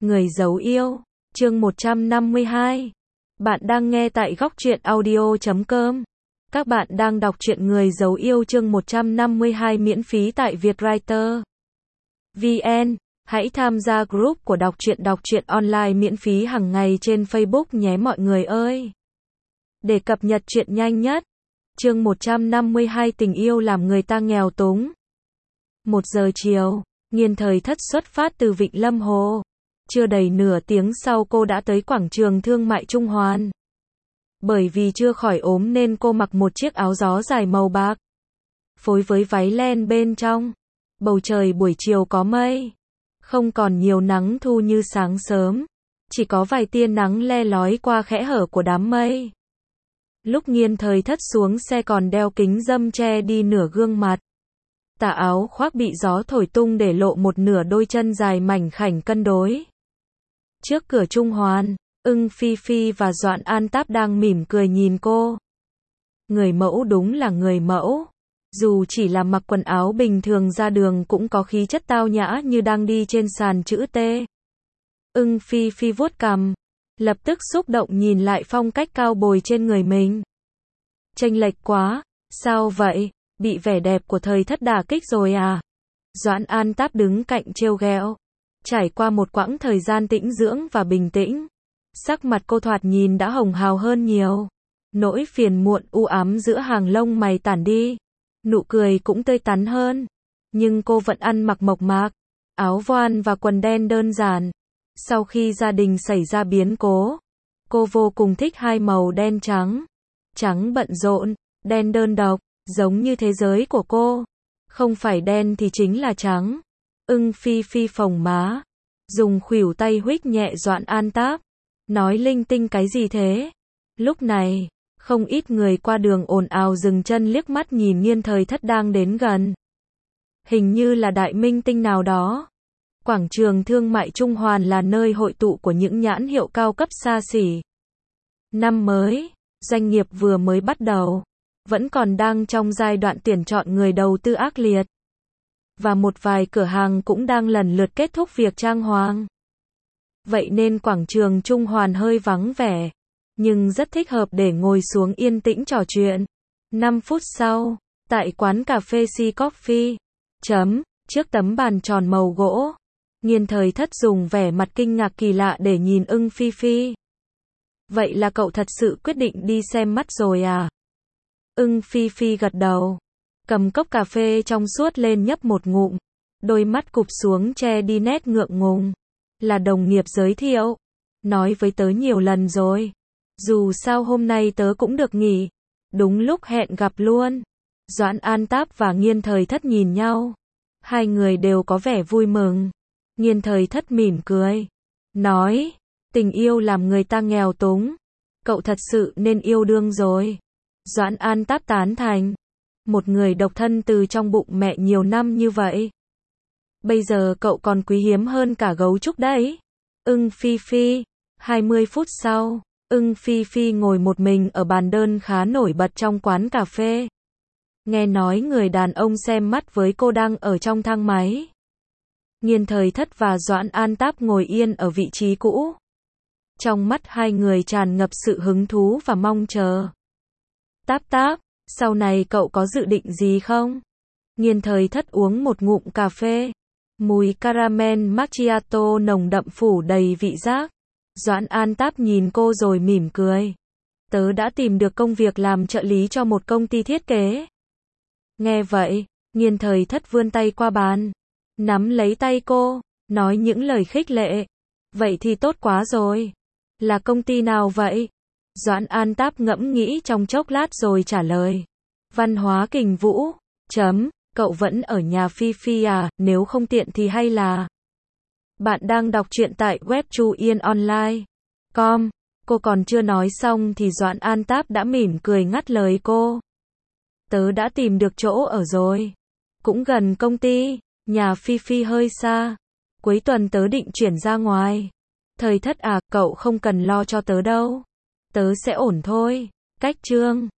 Người giấu yêu, chương 152. Bạn đang nghe tại góc truyện audio.com. Các bạn đang đọc truyện Người giấu yêu chương 152 miễn phí tại Vietwriter VN. Hãy tham gia group của đọc truyện online miễn phí hàng ngày trên Facebook nhé mọi người ơi. Để cập nhật truyện nhanh nhất. Chương 152 tình yêu làm người ta nghèo túng. 1 giờ chiều, Nghiên Thời Thất xuất phát từ Vịnh Lâm Hồ. Chưa đầy nửa tiếng sau cô đã tới quảng trường thương mại Trung Hoàn. Bởi vì chưa khỏi ốm nên cô mặc một chiếc áo gió dài màu bạc, phối với váy len bên trong. Bầu trời buổi chiều có mây, không còn nhiều nắng thu như sáng sớm, chỉ có vài tia nắng le lói qua khẽ hở của đám mây. Lúc Nghiên Thời Thất xuống xe còn đeo kính râm che đi nửa gương mặt. Tà áo khoác bị gió thổi tung để lộ một nửa đôi chân dài mảnh khảnh cân đối. Trước cửa Trung Hoàn, Ưng Phi Phi và Doãn An Táp đang mỉm cười nhìn cô. Người mẫu đúng là người mẫu. Dù chỉ là mặc quần áo bình thường ra đường cũng có khí chất tao nhã như đang đi trên sàn chữ T. Ưng Phi Phi vuốt cằm, lập tức xúc động nhìn lại phong cách cao bồi trên người mình. Chênh lệch quá, sao vậy, bị vẻ đẹp của Thời Thất đả kích rồi à? Doãn An Táp đứng cạnh trêu ghẹo. Trải qua một quãng thời gian tĩnh dưỡng và bình tĩnh, sắc mặt cô thoạt nhìn đã hồng hào hơn nhiều. Nỗi phiền muộn u ám giữa hàng lông mày tản đi, nụ cười cũng tươi tắn hơn. Nhưng cô vẫn ăn mặc mộc mạc, áo voan và quần đen đơn giản. Sau khi gia đình xảy ra biến cố, cô vô cùng thích hai màu đen trắng. Trắng bận rộn, đen đơn độc, giống như thế giới của cô. Không phải đen thì chính là trắng. Ưng Phi Phi phồng má, dùng khuỷu tay huých nhẹ Doãn An Táp, nói linh tinh cái gì thế? Lúc này, không ít người qua đường ồn ào dừng chân liếc mắt nhìn Nghiên Thời Thất đang đến gần. Hình như là đại minh tinh nào đó. Quảng trường thương mại Trung Hoàn là nơi hội tụ của những nhãn hiệu cao cấp xa xỉ. Năm mới, doanh nghiệp vừa mới bắt đầu, vẫn còn đang trong giai đoạn tuyển chọn người đầu tư ác liệt. Và một vài cửa hàng cũng đang lần lượt kết thúc việc trang hoàng. Vậy nên quảng trường Trung Hoàn hơi vắng vẻ, nhưng rất thích hợp để ngồi xuống yên tĩnh trò chuyện. 5 phút sau, tại quán cà phê Sea Coffee, trước tấm bàn tròn màu gỗ, Nghiên Thời Thất dùng vẻ mặt kinh ngạc kỳ lạ để nhìn Ưng Phi Phi. Vậy là cậu thật sự quyết định đi xem mắt rồi à? Ưng Phi Phi gật đầu, cầm cốc cà phê trong suốt lên nhấp một ngụm, đôi mắt cụp xuống che đi nét ngượng ngùng. Là đồng nghiệp giới thiệu, nói với tớ nhiều lần rồi. Dù sao hôm nay tớ cũng được nghỉ, đúng lúc hẹn gặp luôn. Doãn An Táp và Nghiên Thời Thất nhìn nhau, hai người đều có vẻ vui mừng. Nghiên Thời Thất mỉm cười, nói, tình yêu làm người ta nghèo túng, cậu thật sự nên yêu đương rồi. Doãn An Táp tán thành, một người độc thân từ trong bụng mẹ nhiều năm như vậy. Bây giờ cậu còn quý hiếm hơn cả gấu trúc đấy. Ưng Phi Phi, 20 phút sau, Ưng Phi Phi ngồi một mình ở bàn đơn khá nổi bật trong quán cà phê. Nghe nói người đàn ông xem mắt với cô đang ở trong thang máy. Nghiên Thời Thất và Doãn An Táp ngồi yên ở vị trí cũ. Trong mắt hai người tràn ngập sự hứng thú và mong chờ. Táp Táp, sau này cậu có dự định gì không? Nghiên Thời Thất uống một ngụm cà phê. Mùi caramel macchiato nồng đậm phủ đầy vị giác. Doãn An Táp nhìn cô rồi mỉm cười. Tớ đã tìm được công việc làm trợ lý cho một công ty thiết kế. Nghe vậy, Nghiên Thời Thất vươn tay qua bàn, nắm lấy tay cô, nói những lời khích lệ. Vậy thì tốt quá rồi. Là công ty nào vậy? Doãn An Táp ngẫm nghĩ trong chốc lát rồi trả lời. Văn Hóa Kình Vũ. Cậu vẫn ở nhà Phi Phi à, nếu không tiện thì hay là... Bạn đang đọc truyện tại web chuyenonline.com. Cô còn chưa nói xong thì Doãn An Táp đã mỉm cười ngắt lời cô. Tớ đã tìm được chỗ ở rồi. Cũng gần công ty, nhà Phi Phi hơi xa. Cuối tuần tớ định chuyển ra ngoài. Thời Thất à, cậu không cần lo cho tớ đâu. Tớ sẽ ổn thôi. Cách chương